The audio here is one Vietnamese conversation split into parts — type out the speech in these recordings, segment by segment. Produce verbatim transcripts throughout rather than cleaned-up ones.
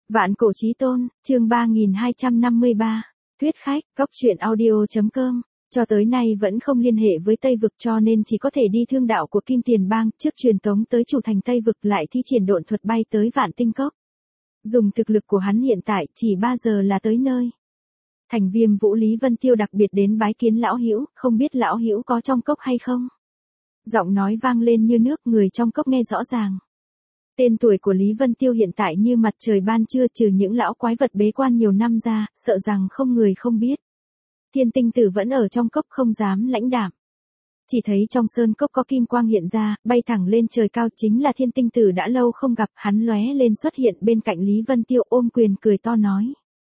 Vạn cổ chí tôn, chương ba nghìn hai trăm năm mươi ba. Thuyết khách, cóc truyện audio.com. Cho tới nay vẫn không liên hệ với Tây Vực cho nên chỉ có thể đi thương đạo của Kim Tiền Bang trước truyền tống tới chủ thành Tây Vực lại thi triển độn thuật bay tới Vạn Tinh Cốc. Dùng thực lực của hắn hiện tại chỉ ba giờ là tới nơi. Thành Viêm Vũ Lý Vân Tiêu đặc biệt đến bái kiến lão hữu, không biết lão hữu có trong cốc hay không? Giọng nói vang lên như nước, người trong cốc nghe rõ ràng. Tên tuổi của Lý Vân Tiêu hiện tại như mặt trời ban trưa, trừ những lão quái vật bế quan nhiều năm ra, sợ rằng không người không biết. Thiên Tinh Tử vẫn ở trong cốc không dám lãnh đạm. Chỉ thấy trong sơn cốc có kim quang hiện ra, bay thẳng lên trời cao, chính là Thiên Tinh Tử đã lâu không gặp, hắn lóe lên xuất hiện bên cạnh Lý Vân Tiêu, ôm quyền cười to nói.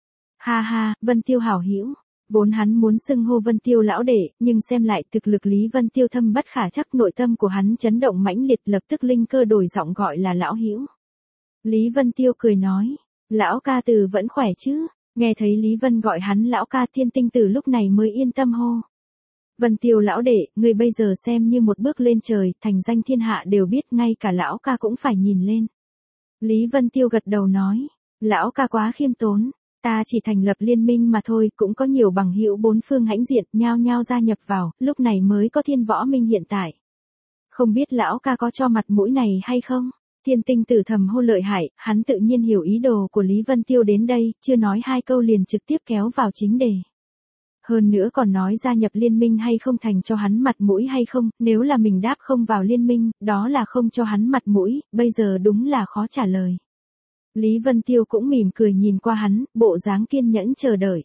Ha ha, Vân Tiêu hảo hữu. Vốn hắn muốn xưng hô Vân Tiêu lão đệ, nhưng xem lại thực lực Lý Vân Tiêu thâm bất khả chắc, nội tâm của hắn chấn động mãnh liệt, lập tức linh cơ đổi giọng gọi là lão hữu. Lý Vân Tiêu cười nói, lão ca từ vẫn khỏe chứ? Nghe thấy Lý Vân gọi hắn lão ca, Thiên Tinh Tử lúc này mới yên tâm hô. Vân Tiêu lão đệ, người bây giờ xem như một bước lên trời, thành danh thiên hạ đều biết, ngay cả lão ca cũng phải nhìn lên. Lý Vân Tiêu gật đầu nói, lão ca quá khiêm tốn. Ta chỉ thành lập liên minh mà thôi, cũng có nhiều bằng hữu bốn phương hãnh diện, nhao nhao gia nhập vào, lúc này mới có Thiên Võ Minh hiện tại. Không biết lão ca có cho mặt mũi này hay không? Thiên Tinh Tử thầm hô lợi hại, hắn tự nhiên hiểu ý đồ của Lý Vân Tiêu đến đây, chưa nói hai câu liền trực tiếp kéo vào chính đề. Hơn nữa còn nói gia nhập liên minh hay không thành cho hắn mặt mũi hay không, nếu là mình đáp không vào liên minh, đó là không cho hắn mặt mũi, bây giờ đúng là khó trả lời. Lý Vân Tiêu cũng mỉm cười nhìn qua hắn, bộ dáng kiên nhẫn chờ đợi.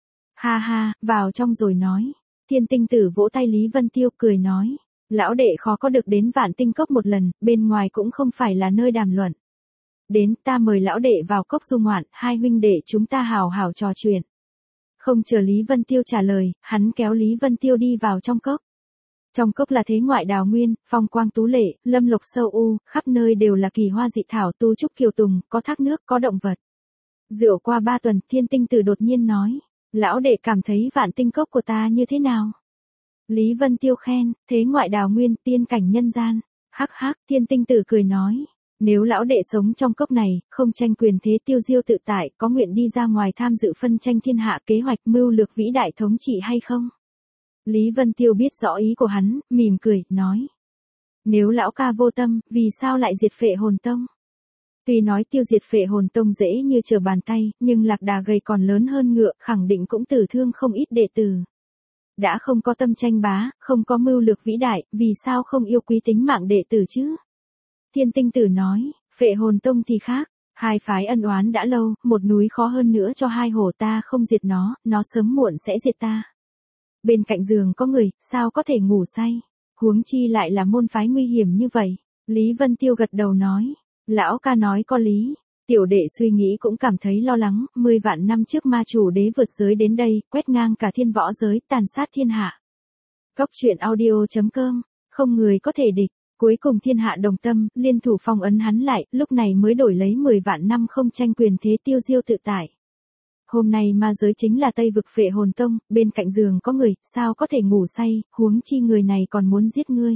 Ha ha, vào trong rồi nói. Thiên Tinh Tử vỗ tay Lý Vân Tiêu cười nói. Lão đệ khó có được đến Vạn Tinh Cốc một lần, bên ngoài cũng không phải là nơi đàm luận. Đến, ta mời lão đệ vào cốc du ngoạn, hai huynh đệ chúng ta hào hào trò chuyện. Không chờ Lý Vân Tiêu trả lời, hắn kéo Lý Vân Tiêu đi vào trong cốc. Trong cốc là thế ngoại đào nguyên, phong quang tú lệ, lâm lục sâu u, khắp nơi đều là kỳ hoa dị thảo, tu trúc kiều tùng, có thác nước, có động vật. Rượu qua ba tuần, Thiên Tinh Tử đột nhiên nói, lão đệ cảm thấy Vạn Tinh Cốc của ta như thế nào? Lý Vân Tiêu khen, thế ngoại đào nguyên, tiên cảnh nhân gian. Hắc hắc, Thiên Tinh Tử cười nói, nếu lão đệ sống trong cốc này, không tranh quyền thế, tiêu diêu tự tại, có nguyện đi ra ngoài tham dự phân tranh thiên hạ, kế hoạch mưu lược vĩ đại thống trị hay không? Lý Vân Tiêu biết rõ ý của hắn, mỉm cười, nói. Nếu lão ca vô tâm, vì sao lại diệt Phệ Hồn Tông? Tuy nói tiêu diệt Phệ Hồn Tông dễ như trở bàn tay, nhưng lạc đà gầy còn lớn hơn ngựa, khẳng định cũng tử thương không ít đệ tử. Đã không có tâm tranh bá, không có mưu lược vĩ đại, vì sao không yêu quý tính mạng đệ tử chứ? Thiên Tinh Tử nói, Phệ Hồn Tông thì khác. Hai phái ân oán đã lâu, một núi khó hơn nữa cho hai hổ, ta không diệt nó, nó sớm muộn sẽ diệt ta. Bên cạnh giường có người, sao có thể ngủ say? Huống chi lại là môn phái nguy hiểm như vậy. Lý Vân Tiêu gật đầu nói. Lão ca nói có lý. Tiểu đệ suy nghĩ cũng cảm thấy lo lắng. Mười vạn năm trước ma chủ đế vượt giới đến đây, quét ngang cả thiên võ giới, tàn sát thiên hạ. Cóc truyện audio.com. Không người có thể địch. Cuối cùng thiên hạ đồng tâm, liên thủ phong ấn hắn lại, lúc này mới đổi lấy mười vạn năm không tranh quyền thế, tiêu diêu tự tại. Hôm nay ma giới chính là Tây Vực Phệ Hồn Tông, bên cạnh giường có người, sao có thể ngủ say, huống chi người này còn muốn giết ngươi.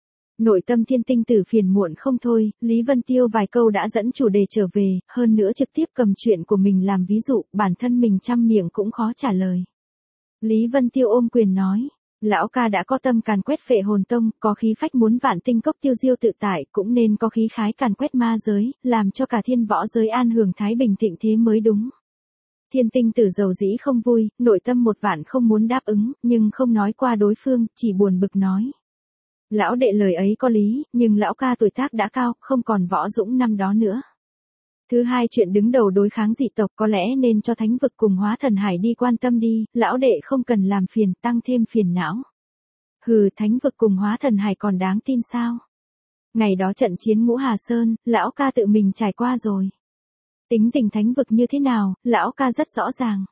Nội tâm Thiên Tinh Tử phiền muộn không thôi, Lý Vân Tiêu vài câu đã dẫn chủ đề trở về, hơn nữa trực tiếp cầm chuyện của mình làm ví dụ, bản thân mình trăm miệng cũng khó trả lời. Lý Vân Tiêu ôm quyền nói, lão ca đã có tâm càn quét Phệ Hồn Tông, có khí phách muốn Vạn Tinh Cốc tiêu diêu tự tại, cũng nên có khí khái càn quét ma giới, làm cho cả thiên võ giới an hưởng thái bình thịnh thế mới đúng. Thiên Tinh Tử dầu dĩ không vui, nội tâm một vạn không muốn đáp ứng, nhưng không nói qua đối phương, chỉ buồn bực nói. Lão đệ lời ấy có lý, nhưng lão ca tuổi tác đã cao, không còn võ dũng năm đó nữa. Thứ hai, chuyện đứng đầu đối kháng dị tộc có lẽ nên cho Thánh Vực cùng Hóa Thần Hải đi quan tâm đi, lão đệ không cần làm phiền, tăng thêm phiền não. Hừ, Thánh Vực cùng Hóa Thần Hải còn đáng tin sao? Ngày đó trận chiến Ngũ Hà Sơn, lão ca tự mình trải qua rồi. Tính tình Thánh Vực như thế nào, lão ca rất rõ ràng.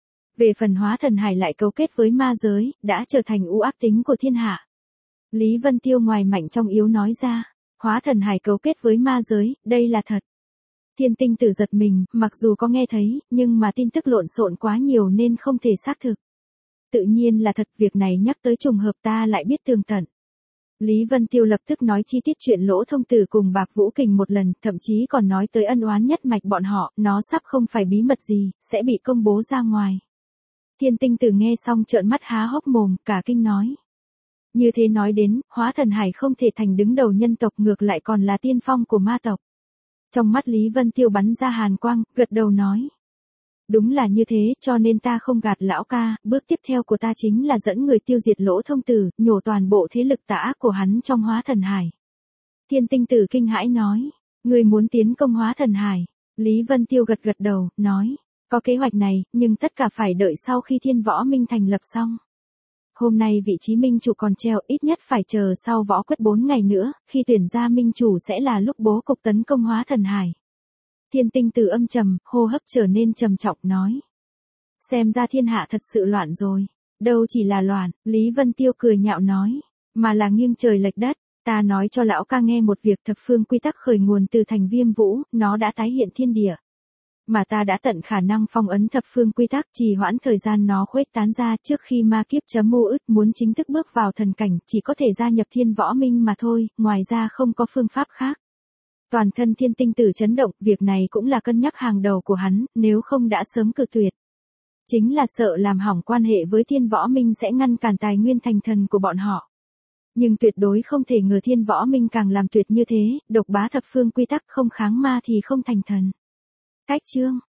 Về phần Hóa Thần Hải lại cấu kết với ma giới, đã trở thành u ác tính của thiên hạ. Lý Vân Tiêu ngoài mạnh trong yếu nói ra, Hóa Thần Hải cấu kết với ma giới, đây là thật. Thiên Tinh Tử giật mình, mặc dù có nghe thấy, nhưng mà tin tức lộn xộn quá nhiều nên không thể xác thực. Tự nhiên là thật, việc này nhắc tới trùng hợp ta lại biết tường tận. Lý Vân Tiêu lập tức nói chi tiết chuyện Lỗ Thông Tử cùng Bạc Vũ Kình một lần, thậm chí còn nói tới ân oán nhất mạch bọn họ, nó sắp không phải bí mật gì, sẽ bị công bố ra ngoài. Thiên Tinh Tử nghe xong trợn mắt há hốc mồm, cả kinh nói. Như thế nói đến, Hóa Thần Hải không thể thành đứng đầu nhân tộc, ngược lại còn là tiên phong của ma tộc. Trong mắt Lý Vân Tiêu bắn ra hàn quang, gật đầu nói. Đúng là như thế, cho nên ta không gạt lão ca, bước tiếp theo của ta chính là dẫn người tiêu diệt Lỗ Thông Tử, nhổ toàn bộ thế lực tà ác của hắn trong Hóa Thần Hải. Thiên Tinh Tử kinh hãi nói, người muốn tiến công Hóa Thần Hải. Lý Vân Tiêu gật gật đầu, nói, có kế hoạch này, nhưng tất cả phải đợi sau khi Thiên Võ Minh thành lập xong. Hôm nay vị trí minh chủ còn treo, ít nhất phải chờ sau võ quyết bốn ngày nữa, khi tuyển ra minh chủ sẽ là lúc bố cục tấn công Hóa Thần Hải. Thiên Tinh Tử âm trầm, hô hấp trở nên trầm trọng nói. Xem ra thiên hạ thật sự loạn rồi. Đâu chỉ là loạn, Lý Vân Tiêu cười nhạo nói, mà là nghiêng trời lệch đất. Ta nói cho lão ca nghe một việc, thập phương quy tắc khởi nguồn từ thành Viêm Vũ, nó đã tái hiện thiên địa. Mà ta đã tận khả năng phong ấn thập phương quy tắc, trì hoãn thời gian nó khuếch tán ra, trước khi ma kiếp chấm mô ứt muốn chính thức bước vào thần cảnh, chỉ có thể gia nhập Thiên Võ Minh mà thôi, ngoài ra không có phương pháp khác. Toàn thân Thiên Tinh Tử chấn động, việc này cũng là cân nhắc hàng đầu của hắn, nếu không đã sớm cự tuyệt. Chính là sợ làm hỏng quan hệ với Thiên Võ Minh sẽ ngăn cản tài nguyên thành thần của bọn họ. Nhưng tuyệt đối không thể ngờ Thiên Võ Minh càng làm tuyệt như thế, độc bá thập phương quy tắc, không kháng ma thì không thành thần. Cách chương